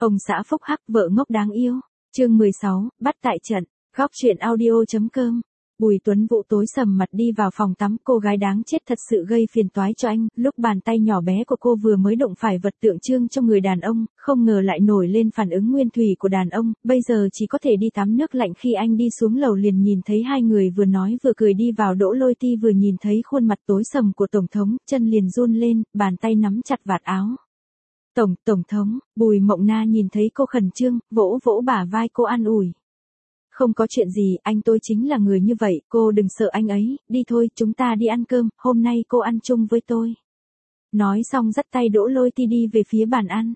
Ông xã phúc hắc vợ ngốc đáng yêu. Chương 16, bắt tại trận. Góc truyện audio.com. Bùi Tuấn Vũ tối sầm mặt đi vào phòng tắm, cô gái đáng chết thật sự gây phiền toái cho anh, lúc bàn tay nhỏ bé của cô vừa mới đụng phải vật tượng trưng cho người đàn ông, không ngờ lại nổi lên phản ứng nguyên thủy của đàn ông, bây giờ chỉ có thể đi tắm nước lạnh. Khi anh đi xuống lầu liền nhìn thấy hai người vừa nói vừa cười đi vào. Đỗ Lôi Ti vừa nhìn thấy khuôn mặt tối sầm của Tổng thống, chân liền run lên, bàn tay nắm chặt vạt áo. Tổng thống, Bùi Mộng Na nhìn thấy cô khẩn trương, vỗ vỗ bả vai cô an ủi. Không có chuyện gì, anh tôi chính là người như vậy, cô đừng sợ anh ấy, đi thôi, chúng ta đi ăn cơm, hôm nay cô ăn chung với tôi. Nói xong dắt tay Đỗ Lôi Ti đi về phía bàn ăn.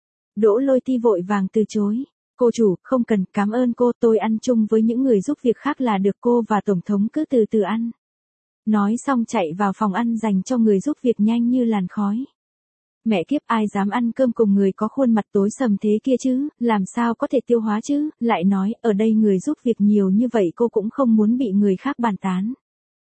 Đỗ Lôi Ti vội vàng từ chối. Cô chủ, không cần, cảm ơn cô, tôi ăn chung với những người giúp việc khác là được, cô và Tổng thống cứ từ từ ăn. Nói xong chạy vào phòng ăn dành cho người giúp việc nhanh như làn khói. Mẹ kiếp, ai dám ăn cơm cùng người có khuôn mặt tối sầm thế kia chứ, làm sao có thể tiêu hóa chứ, lại nói, ở đây người giúp việc nhiều như vậy cô cũng không muốn bị người khác bàn tán.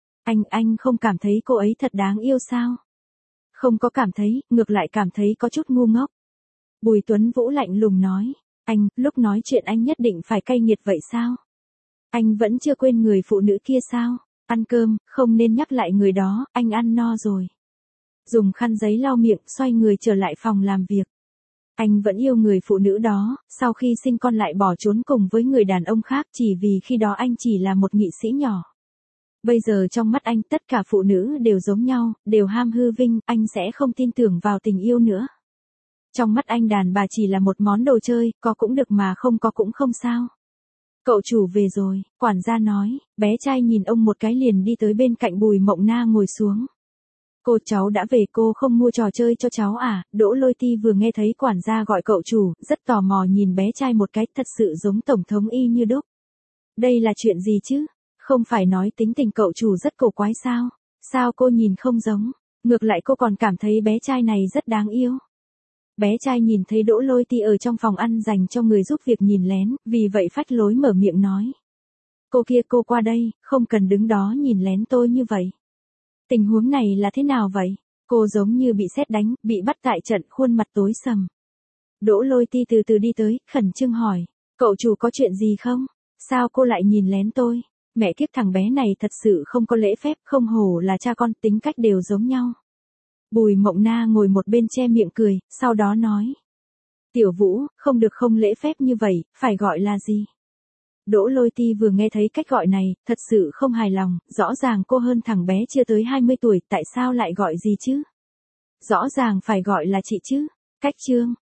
Anh không cảm thấy cô ấy thật đáng yêu sao? Không có cảm thấy, ngược lại cảm thấy có chút ngu ngốc. Bùi Tuấn Vũ lạnh lùng nói, anh, lúc nói chuyện anh nhất định phải cay nghiệt vậy sao? Anh vẫn chưa quên người phụ nữ kia sao? Ăn cơm, không nên nhắc lại người đó, anh ăn no rồi. Dùng khăn giấy lau miệng, xoay người trở lại phòng làm việc. Anh vẫn yêu người phụ nữ đó, sau khi sinh con lại bỏ trốn cùng với người đàn ông khác chỉ vì khi đó anh chỉ là một nghị sĩ nhỏ. Bây giờ trong mắt anh tất cả phụ nữ đều giống nhau, đều ham hư vinh, anh sẽ không tin tưởng vào tình yêu nữa. Trong mắt anh đàn bà chỉ là một món đồ chơi, có cũng được mà không có cũng không sao. Cậu chủ về rồi, quản gia nói, bé trai nhìn ông một cái liền đi tới bên cạnh Bùi Mộng Na ngồi xuống. Cháu đã về, cô không mua trò chơi cho cháu à? Đỗ Lôi Ti vừa nghe thấy quản gia gọi cậu chủ, rất tò mò nhìn bé trai một cái, thật sự giống Tổng thống y như đúc. Đây là chuyện gì chứ? Không phải nói tính tình cậu chủ rất cổ quái sao? Sao cô nhìn không giống? Ngược lại cô còn cảm thấy bé trai này rất đáng yêu. Bé trai nhìn thấy Đỗ Lôi Ti ở trong phòng ăn dành cho người giúp việc nhìn lén, vì vậy phách lối mở miệng nói. Cô kia, cô qua đây, không cần đứng đó nhìn lén tôi như vậy. Tình huống này là thế nào vậy? Cô giống như bị sét đánh, bị bắt tại trận, khuôn mặt tối sầm. Đỗ Lôi Ti từ từ đi tới, khẩn trương hỏi. Cậu chủ có chuyện gì không? Sao cô lại nhìn lén tôi? Mẹ kiếp, thằng bé này thật sự không có lễ phép, không hổ là cha con, tính cách đều giống nhau. Bùi Mộng Na ngồi một bên che miệng cười, sau đó nói. Tiểu Vũ, không được không lễ phép như vậy, phải gọi là gì? Đỗ Lôi Ti vừa nghe thấy cách gọi này, thật sự không hài lòng, rõ ràng cô hơn thằng bé chưa tới 20 tuổi, tại sao lại gọi gì chứ? Rõ ràng phải gọi là chị chứ? Cách trương,